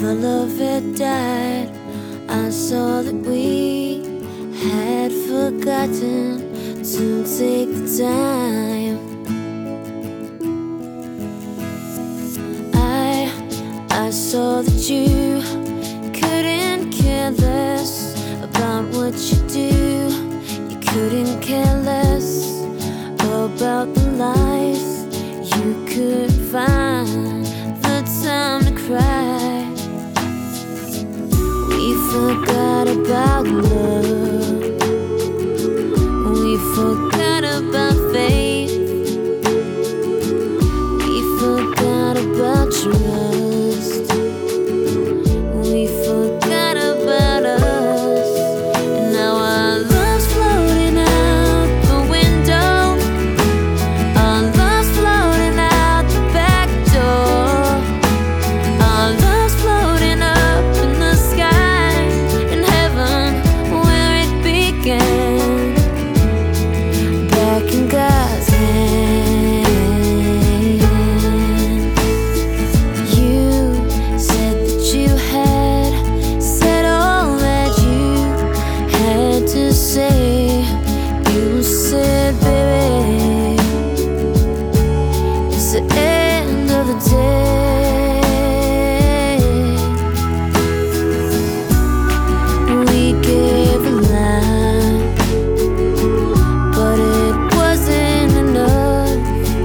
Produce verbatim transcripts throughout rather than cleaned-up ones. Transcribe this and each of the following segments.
the love had died, I saw that we had forgotten to take the time. I, I saw that you couldn't care less about what you do. You couldn't care less about the lies. You could find the time to cry. We forgot about love. We forgot about faith. We forgot about trust. We forgot about us. And now our love's floating out the window. Our love's floating out the back door. Our love's floating up in the sky, in heaven where it began. Back in God's hand. You said that you had said all that you had to say. You said, baby, it's the end of the day. We gave a lie, but it wasn't enough.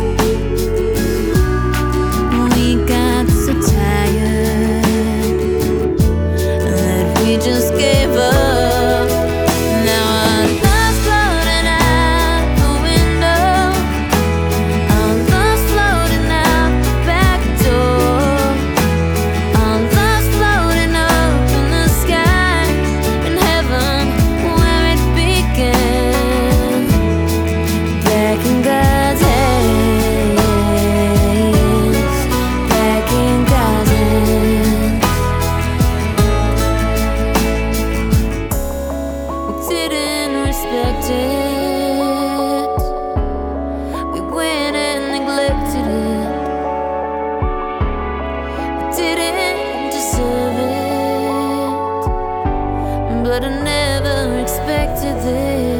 We got so tired that we just gave up. Now our love's floating out the window. Our love's floating out the back door. Our love's floating up in the sky, in heaven where it began. Back in God's hands. Back in God's hands. We didn't respect it. We went and neglected it. We didn't deserve it, but I never expected this.